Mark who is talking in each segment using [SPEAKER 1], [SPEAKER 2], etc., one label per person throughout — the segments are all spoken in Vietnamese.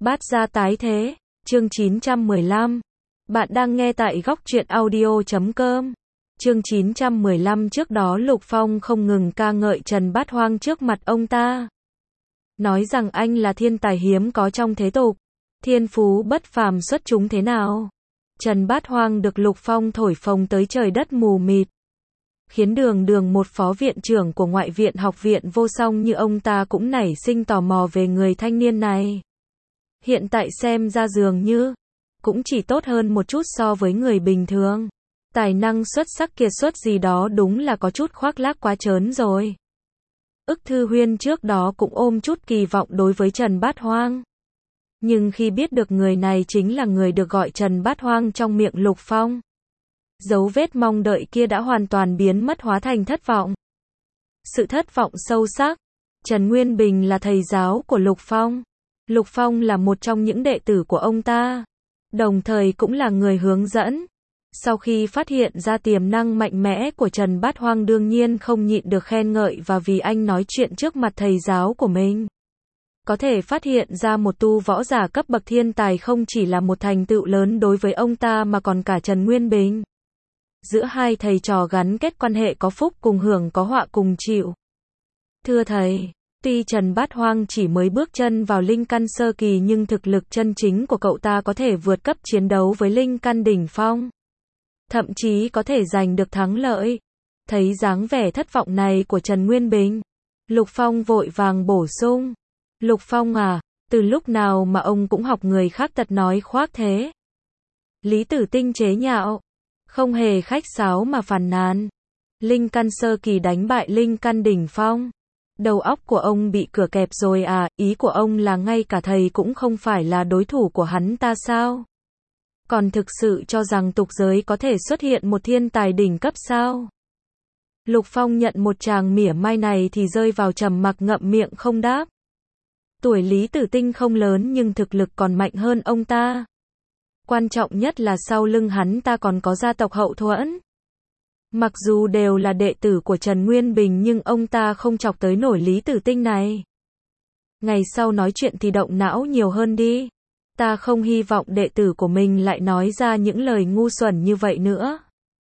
[SPEAKER 1] Bát gia tái thế, chương 915. Bạn đang nghe tại góc truyện audio.com. Chương 915. Trước đó Lục Phong không ngừng ca ngợi Trần Bát Hoang trước mặt ông ta. Nói rằng anh là thiên tài hiếm có trong thế tục, thiên phú bất phàm xuất chúng thế nào. Trần Bát Hoang được Lục Phong thổi phồng tới trời đất mù mịt, khiến đường một phó viện trưởng của Ngoại viện Học viện Vô Song như ông ta cũng nảy sinh tò mò về người thanh niên này. Hiện tại xem ra dường như cũng chỉ tốt hơn một chút so với người bình thường. Tài năng xuất sắc kiệt xuất gì đó đúng là có chút khoác lác quá trớn rồi. Ức Thư Huyên trước đó cũng ôm chút kỳ vọng đối với Trần Bát Hoang. Nhưng khi biết được người này chính là người được gọi Trần Bát Hoang trong miệng Lục Phong, dấu vết mong đợi kia đã hoàn toàn biến mất, hóa thành thất vọng. Sự thất vọng sâu sắc. Trần Nguyên Bình là thầy giáo của Lục Phong. Lục Phong là một trong những đệ tử của ông ta, đồng thời cũng là người hướng dẫn. Sau khi phát hiện ra tiềm năng mạnh mẽ của Trần Bát Hoang, đương nhiên không nhịn được khen ngợi, và vì anh nói chuyện trước mặt thầy giáo của mình, có thể phát hiện ra một tu võ giả cấp bậc thiên tài không chỉ là một thành tựu lớn đối với ông ta mà còn cả Trần Nguyên Bình. Giữa hai thầy trò gắn kết quan hệ có phúc cùng hưởng, có họa cùng chịu. Thưa thầy, tuy Trần Bát Hoang chỉ mới bước chân vào linh căn sơ kỳ nhưng thực lực chân chính của cậu ta có thể vượt cấp chiến đấu với linh căn đỉnh phong, thậm chí có thể giành được thắng lợi. Thấy dáng vẻ thất vọng này của Trần Nguyên Bình, Lục Phong vội vàng bổ sung. Lục Phong à, từ lúc nào mà ông cũng học người khác tật nói khoác thế? Lý Tử Tinh chế nhạo, không hề khách sáo mà phàn nàn. Linh căn sơ kỳ đánh bại linh căn đỉnh phong. Đầu óc của ông bị cửa kẹp rồi à? Ý của ông là ngay cả thầy cũng không phải là đối thủ của hắn ta sao? Còn thực sự cho rằng tục giới có thể xuất hiện một thiên tài đỉnh cấp sao? Lục Phong nhận một tràng mỉa mai này thì rơi vào trầm mặc, ngậm miệng không đáp. Tuổi Lý Tử Tinh không lớn nhưng thực lực còn mạnh hơn ông ta. Quan trọng nhất là sau lưng hắn ta còn có gia tộc hậu thuẫn. Mặc dù đều là đệ tử của Trần Nguyên Bình nhưng ông ta không chọc tới nổi Lý Tử Tinh này. Ngày sau nói chuyện thì động não nhiều hơn đi. Ta không hy vọng đệ tử của mình lại nói ra những lời ngu xuẩn như vậy nữa.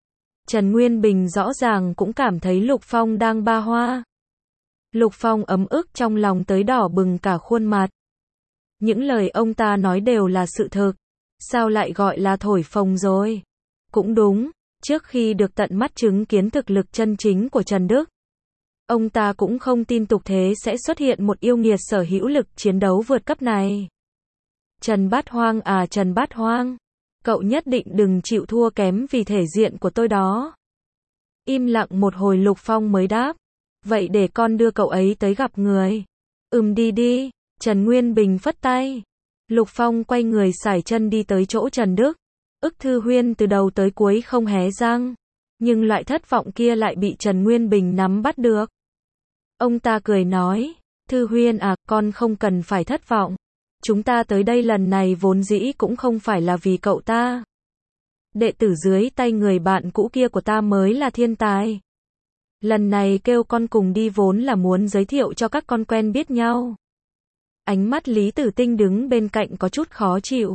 [SPEAKER 1] Trần Nguyên Bình rõ ràng cũng cảm thấy Lục Phong đang ba hoa. Lục Phong ấm ức trong lòng tới đỏ bừng cả khuôn mặt. Những lời ông ta nói đều là sự thực. Sao lại gọi là thổi phồng rồi? Cũng đúng, trước khi được tận mắt chứng kiến thực lực chân chính của Trần Đức, ông ta cũng không tin tục thế sẽ xuất hiện một yêu nghiệt sở hữu lực chiến đấu vượt cấp này. Trần Bát Hoang à, Trần Bát Hoang, cậu nhất định đừng chịu thua kém vì thể diện của tôi đó. Im lặng một hồi Lục Phong mới đáp. Vậy để con đưa cậu ấy tới gặp người. Đi đi, Trần Nguyên Bình phất tay. Lục Phong quay người sải chân đi tới chỗ Trần Đức. Ức Thư Huyên từ đầu tới cuối không hé răng, nhưng loại thất vọng kia lại bị Trần Nguyên Bình nắm bắt được. Ông ta cười nói, Thư Huyên à, con không cần phải thất vọng. Chúng ta tới đây lần này vốn dĩ cũng không phải là vì cậu ta. Đệ tử dưới tay người bạn cũ kia của ta mới là thiên tài. Lần này kêu con cùng đi vốn là muốn giới thiệu cho các con quen biết nhau. Ánh mắt Lý Tử Tinh đứng bên cạnh có chút khó chịu.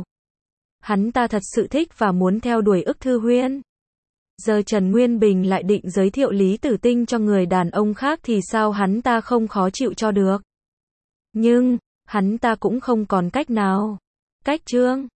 [SPEAKER 1] Hắn ta thật sự thích và muốn theo đuổi Ức Thư Huyên. Giờ Trần Nguyên Bình lại định giới thiệu Lý Tử Tinh cho người đàn ông khác thì sao hắn ta không khó chịu cho được. Nhưng hắn ta cũng không còn cách nào. Cách chương